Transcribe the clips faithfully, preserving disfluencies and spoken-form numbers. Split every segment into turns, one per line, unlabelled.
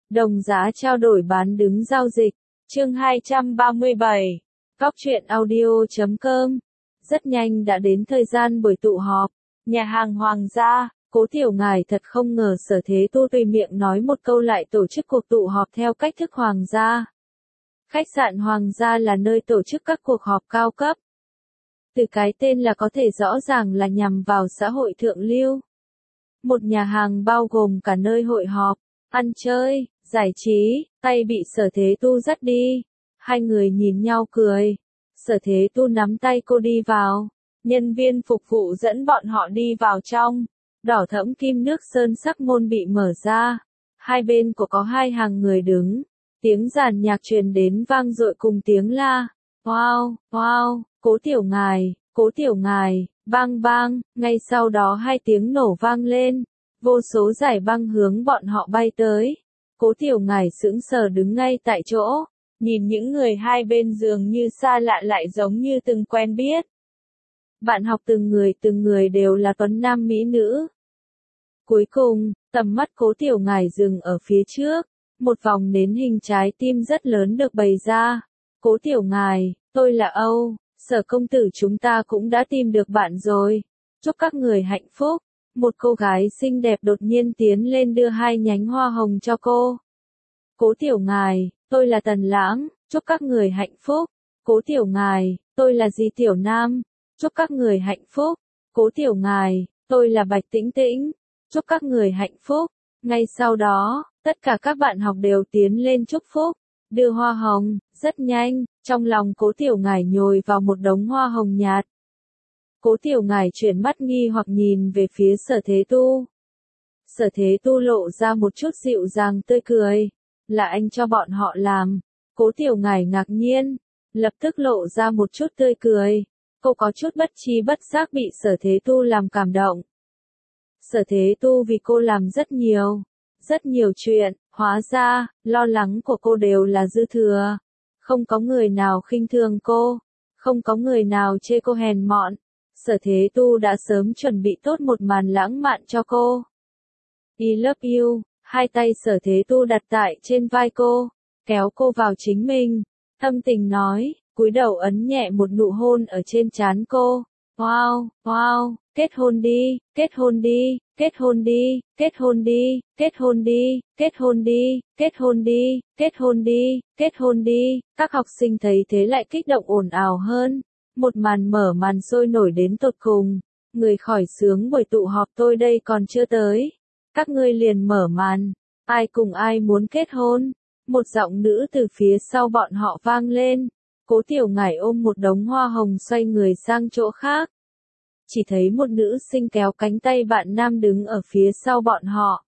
Đồng giá trao đổi bán đứng giao dịch. Chương hai trăm ba mươi bảy. Góc truyện audio chấm com. Rất nhanh đã đến thời gian buổi tụ họp. Nhà hàng Hoàng gia, Cố Tiểu Ngải thật không ngờ Sở Thế Tu tùy miệng nói một câu lại tổ chức cuộc tụ họp theo cách thức Hoàng gia. Khách sạn Hoàng gia là nơi tổ chức các cuộc họp cao cấp. Từ cái tên là có thể rõ ràng là nhằm vào xã hội thượng lưu. Một nhà hàng bao gồm cả nơi hội họp, ăn chơi, giải trí, tay bị Sở Thế Tu dắt đi. Hai người nhìn nhau cười. Sở Thế Tu nắm tay cô đi vào. Nhân viên phục vụ dẫn bọn họ đi vào trong. Đỏ thẫm kim nước sơn sắc môn bị mở ra. Hai bên của có hai hàng người đứng. Tiếng giàn nhạc truyền đến vang dội cùng tiếng la. Wow, wow, Cố Tiểu Ngải, Cố Tiểu Ngải, bang bang. Ngay sau đó hai tiếng nổ vang lên. Vô số giải băng hướng bọn họ bay tới. Cố Tiểu Ngải sững sờ đứng ngay tại chỗ. Nhìn những người hai bên dường như xa lạ lại giống như từng quen biết. Bạn học từng người từng người đều là tuấn nam mỹ nữ. Cuối cùng, tầm mắt Cố Tiểu Ngải dừng ở phía trước. Một vòng nến hình trái tim rất lớn được bày ra. Cố Tiểu Ngải, tôi là Âu, Sở công tử chúng ta cũng đã tìm được bạn rồi. Chúc các người hạnh phúc. Một cô gái xinh đẹp đột nhiên tiến lên đưa hai nhánh hoa hồng cho cô. Cố Tiểu Ngải, tôi là Tần Lãng, chúc các người hạnh phúc. Cố Tiểu Ngải, tôi là Di Tiểu Nam, chúc các người hạnh phúc. Cố Tiểu Ngải, tôi là Bạch Tĩnh Tĩnh, chúc các người hạnh phúc. Ngay sau đó, tất cả các bạn học đều tiến lên chúc phúc, đưa hoa hồng. Rất nhanh, trong lòng Cố Tiểu Ngải nhồi vào một đống hoa hồng nhạt. Cố Tiểu Ngải chuyển mắt nghi hoặc nhìn về phía Sở Thế Tu. Sở Thế Tu lộ ra một chút dịu dàng tươi cười. Là anh cho bọn họ làm. Cố Tiểu Ngải ngạc nhiên, lập tức lộ ra một chút tươi cười. Cô có chút bất tri bất giác bị Sở Thế Tu làm cảm động. Sở Thế Tu vì cô làm rất nhiều, rất nhiều chuyện, hóa ra, lo lắng của cô đều là dư thừa. Không có người nào khinh thường cô, không có người nào chê cô hèn mọn. Sở Thế Tu đã sớm chuẩn bị tốt một màn lãng mạn cho cô. I love you, hai tay Sở Thế Tu đặt tại trên vai cô, kéo cô vào chính mình, thâm tình nói, cúi đầu ấn nhẹ một nụ hôn ở trên trán cô. Wow, wow, kết hôn đi, kết hôn đi, kết hôn đi, kết hôn đi, kết hôn đi, kết hôn đi, kết hôn đi, kết hôn đi, kết hôn đi. Các học sinh thấy thế lại kích động ồn ào hơn. Một màn mở màn sôi nổi đến tột cùng. Người khỏi sướng buổi tụ họp tôi đây còn chưa tới. Các ngươi liền mở màn. Ai cùng ai muốn kết hôn? Một giọng nữ từ phía sau bọn họ vang lên. Cố Tiểu Ngải ôm một đống hoa hồng xoay người sang chỗ khác. Chỉ thấy một nữ sinh kéo cánh tay bạn nam đứng ở phía sau bọn họ.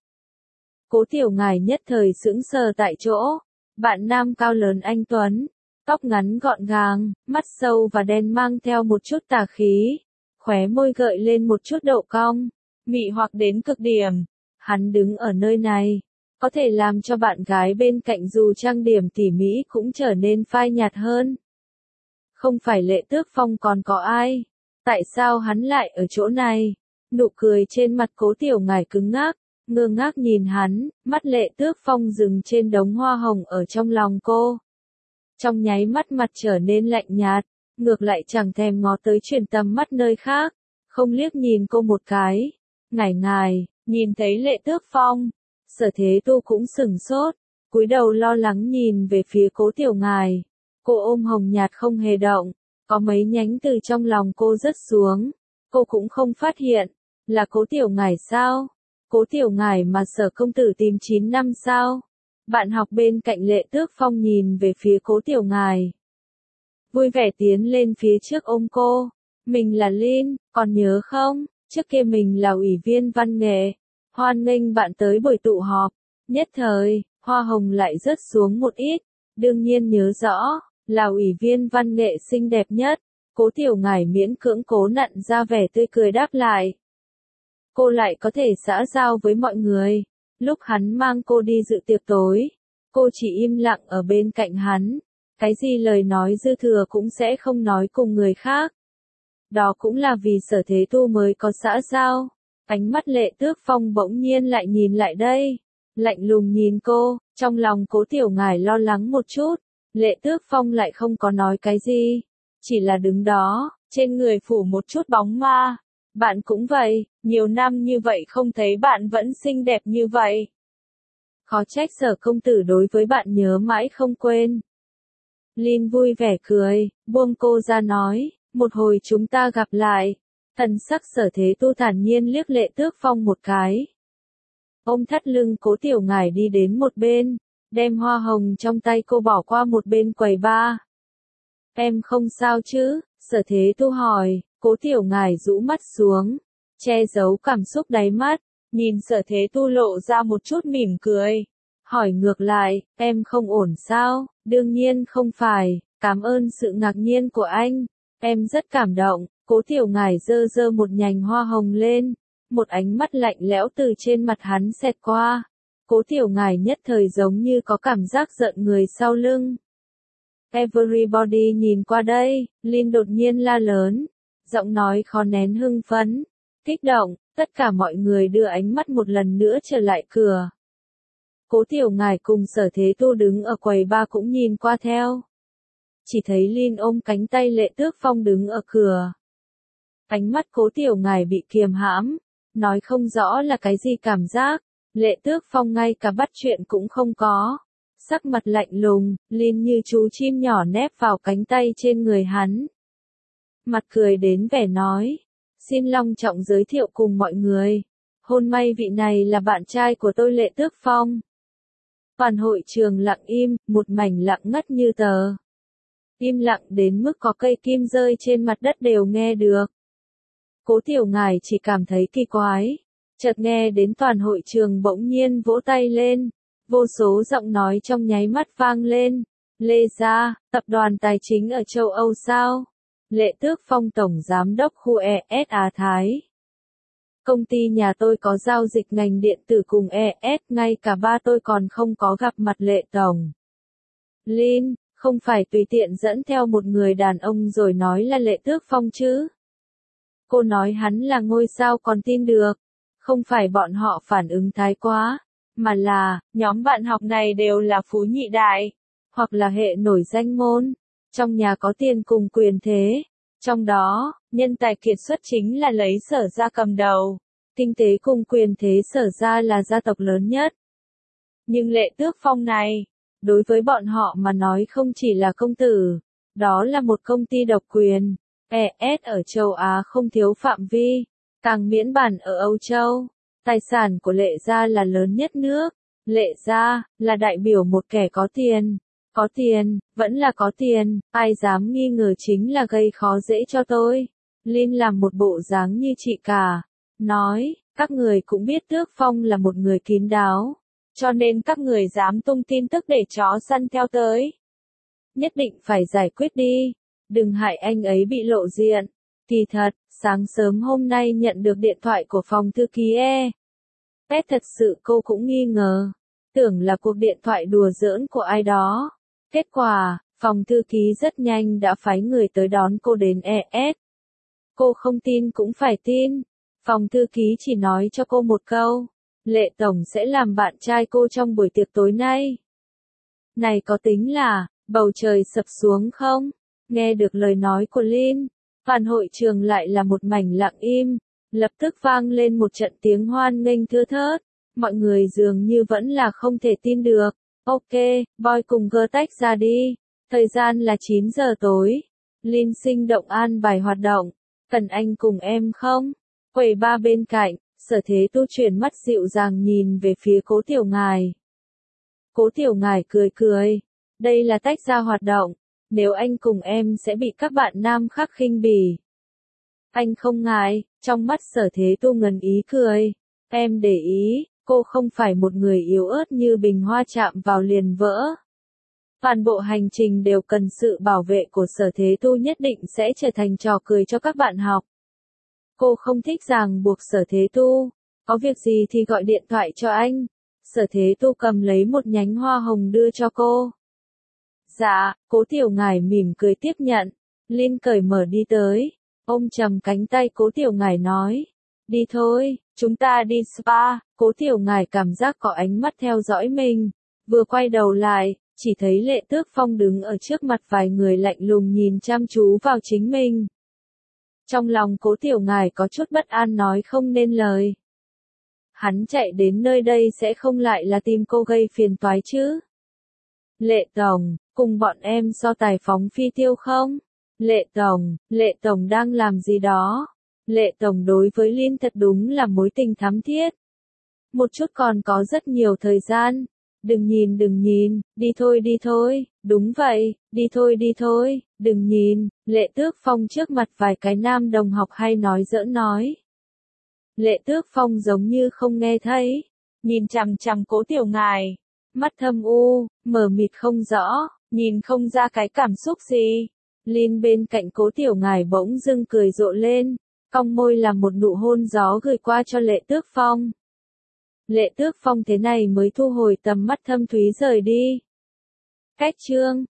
Cố Tiểu Ngải nhất thời sững sờ tại chỗ. Bạn nam cao lớn anh tuấn, tóc ngắn gọn gàng, mắt sâu và đen mang theo một chút tà khí, khóe môi gợi lên một chút độ cong, mị hoặc đến cực điểm. Hắn đứng ở nơi này, có thể làm cho bạn gái bên cạnh dù trang điểm tỉ mỉ cũng trở nên phai nhạt hơn. Không phải Lệ Tước Phong còn có ai? Tại sao hắn lại ở chỗ này? Nụ cười trên mặt Cố Tiểu Ngải cứng ngắc, ngơ ngác nhìn hắn, mắt Lệ Tước Phong dừng trên đống hoa hồng ở trong lòng cô. Trong nháy mắt mặt trở nên lạnh nhạt, ngược lại chẳng thèm ngó tới chuyển tầm mắt nơi khác, không liếc nhìn cô một cái. Ngải ngài, nhìn thấy Lệ Tước Phong, Sở Thế Tu cũng sửng sốt, cúi đầu lo lắng nhìn về phía Cố Tiểu Ngải. Cô ôm hồng nhạt không hề động, có mấy nhánh từ trong lòng cô rớt xuống, cô cũng không phát hiện. Là Cố Tiểu Ngải sao? Cố Tiểu Ngải mà Sở công tử tìm chín năm sao? Bạn học bên cạnh Lệ Tước Phong nhìn về phía Cố Tiểu Ngải, vui vẻ tiến lên phía trước ôm cô. Mình là Linh, còn nhớ không? Trước kia mình là ủy viên văn nghệ, hoan nghênh bạn tới buổi tụ họp. Nhất thời, hoa hồng lại rớt xuống một ít. Đương nhiên nhớ rõ, là ủy viên văn nghệ xinh đẹp nhất. Cố Tiểu Ngải miễn cưỡng cố nặn ra vẻ tươi cười đáp lại. Cô lại có thể xã giao với mọi người. Lúc hắn mang cô đi dự tiệc tối, cô chỉ im lặng ở bên cạnh hắn. Cái gì lời nói dư thừa cũng sẽ không nói cùng người khác. Đó cũng là vì Sở Thế Tu mới có xã giao. Ánh mắt Lệ Tước Phong bỗng nhiên lại nhìn lại đây. Lạnh lùng nhìn cô, Trong lòng Cố Tiểu Ngải lo lắng một chút, Lệ Tước Phong lại không có nói cái gì, chỉ là đứng đó, trên người phủ một chút bóng ma. Bạn cũng vậy, nhiều năm như vậy không thấy bạn vẫn xinh đẹp như vậy. Khó trách Sở công tử đối với bạn nhớ mãi không quên. Lin vui vẻ cười, buông cô ra nói, một hồi chúng ta gặp lại. Thần sắc Sở Thế Tu thản nhiên liếc Lệ Tước Phong một cái. Ôm thắt lưng Cố Tiểu Ngải đi đến một bên, đem hoa hồng trong tay cô bỏ qua một bên quầy ba. Em không sao chứ? Sở Thế Tu hỏi. Cố Tiểu Ngải rũ mắt xuống, che giấu cảm xúc đáy mắt, nhìn Sở Thế Tu lộ ra một chút mỉm cười. Hỏi ngược lại, em không ổn sao? Đương nhiên không phải, cảm ơn sự ngạc nhiên của anh. Em rất cảm động. Cố Tiểu Ngải giơ giơ một nhành hoa hồng lên, một ánh mắt lạnh lẽo từ trên mặt hắn xẹt qua. Cố Tiểu Ngải nhất thời giống như có cảm giác giận người sau lưng. Everybody nhìn qua đây, Lin đột nhiên la lớn, giọng nói khó nén hưng phấn, kích động, tất cả mọi người đưa ánh mắt một lần nữa trở lại cửa. Cố Tiểu Ngải cùng Sở Thế Tu đứng ở quầy ba cũng nhìn qua theo. Chỉ thấy Lin ôm cánh tay Lệ Tước Phong đứng ở cửa. Ánh mắt Cố Tiểu Ngải bị kiềm hãm, nói không rõ là cái gì cảm giác. Lệ Tước Phong ngay cả bắt chuyện cũng không có. Sắc mặt lạnh lùng, Lin như chú chim nhỏ nép vào cánh tay trên người hắn. Mặt cười đến vẻ nói, xin long trọng giới thiệu cùng mọi người. Hôn may vị này là bạn trai của tôi Lệ Tước Phong. Toàn hội trường lặng im, một mảnh lặng ngắt như tờ. Im lặng đến mức có cây kim rơi trên mặt đất đều nghe được. Cố Tiểu Ngải chỉ cảm thấy kỳ quái. Chợt nghe đến toàn hội trường bỗng nhiên vỗ tay lên. Vô số giọng nói trong nháy mắt vang lên. Lê gia, tập đoàn tài chính ở châu Âu sao? Lệ Tước Phong tổng giám đốc khu e ét Á Thái. Công ty nhà tôi có giao dịch ngành điện tử cùng e ét, ngay cả ba tôi còn không có gặp mặt Lệ tổng. Lin, không phải tùy tiện dẫn theo một người đàn ông rồi nói là Lệ Tước Phong chứ? Cô nói hắn là ngôi sao còn tin được. Không phải bọn họ phản ứng thái quá, mà là, nhóm bạn học này đều là phú nhị đại, hoặc là hệ nổi danh môn, trong nhà có tiền cùng quyền thế. Trong đó, nhân tài kiệt xuất chính là lấy Sở gia cầm đầu, kinh tế cùng quyền thế Sở gia là gia tộc lớn nhất. Nhưng Lệ Tước Phong này, đối với bọn họ mà nói không chỉ là công tử, đó là một công ty độc quyền. e ét ở châu Á không thiếu phạm vi, càng miễn bàn ở Âu Châu. Tài sản của Lệ gia là lớn nhất nước. Lệ gia là đại biểu một kẻ có tiền. Có tiền, vẫn là có tiền, ai dám nghi ngờ chính là gây khó dễ cho tôi. Lin làm một bộ dáng như chị cả. Nói, các người cũng biết Tước Phong là một người kín đáo. Cho nên các người dám tung tin tức để chó săn theo tới. Nhất định phải giải quyết đi. Đừng hại anh ấy bị lộ diện. Kỳ thật, sáng sớm hôm nay nhận được điện thoại của phòng thư ký E. Pet thật sự cô cũng nghi ngờ. Tưởng là cuộc điện thoại đùa giỡn của ai đó. Kết quả, phòng thư ký rất nhanh đã phái người tới đón cô đến e ét. Cô không tin cũng phải tin. Phòng thư ký chỉ nói cho cô một câu. Lệ tổng sẽ làm bạn trai cô trong buổi tiệc tối nay. Này có tính là, bầu trời sập xuống không? Nghe được lời nói của Lin, toàn hội trường lại là một mảnh lặng im, lập tức vang lên một trận tiếng hoan nghênh thưa thớt, mọi người dường như vẫn là không thể tin được. Ok, boy cùng girl tách ra đi, thời gian là chín giờ tối, Lin sinh động an bài hoạt động, cần anh cùng em không? Quầy ba bên cạnh, Sở Thế Tu chuyển mắt dịu dàng nhìn về phía Cố Tiểu Ngải. Cố Tiểu Ngải cười cười, đây là tách ra hoạt động. Nếu anh cùng em sẽ bị các bạn nam khác khinh bỉ. Anh không ngại, trong mắt Sở Thế Tu ngần ý cười. Em để ý, cô không phải một người yếu ớt như bình hoa chạm vào liền vỡ. Toàn bộ hành trình đều cần sự bảo vệ của Sở Thế Tu, nhất định sẽ trở thành trò cười cho các bạn học. Cô không thích ràng buộc Sở Thế Tu. Có việc gì thì gọi điện thoại cho anh. Sở Thế Tu cầm lấy một nhánh hoa hồng đưa cho cô. Dạ, Cố Tiểu Ngải mỉm cười tiếp nhận. Lin cởi mở đi tới, ôm chầm cánh tay Cố Tiểu Ngải nói. Đi thôi, chúng ta đi spa. Cố Tiểu Ngải cảm giác có ánh mắt theo dõi mình. Vừa quay đầu lại, chỉ thấy Lệ Tước Phong đứng ở trước mặt vài người lạnh lùng nhìn chăm chú vào chính mình. Trong lòng Cố Tiểu Ngải có chút bất an nói không nên lời. Hắn chạy đến nơi đây sẽ không lại là tìm cô gây phiền toái chứ? Lệ Tổng, cùng bọn em so tài phóng phi tiêu không? Lệ Tổng, Lệ Tổng đang làm gì đó? Lệ Tổng đối với Liên thật đúng là mối tình thắm thiết. Một chút còn có rất nhiều thời gian. Đừng nhìn đừng nhìn, đi thôi đi thôi, đúng vậy, đi thôi đi thôi, đừng nhìn, Lệ Tước Phong trước mặt vài cái nam đồng học hay nói giỡn nói. Lệ Tước Phong giống như không nghe thấy, nhìn chằm chằm Cố Tiểu Ngải, mắt thâm u, mờ mịt không rõ, nhìn không ra cái cảm xúc gì. Liên bên cạnh Cố Tiểu Ngải bỗng dưng cười rộ lên, cong môi làm một nụ hôn gió gửi qua cho Lệ Tước Phong. Lệ Tước Phong thế này mới thu hồi tầm mắt thâm thúy rời đi. Cách chương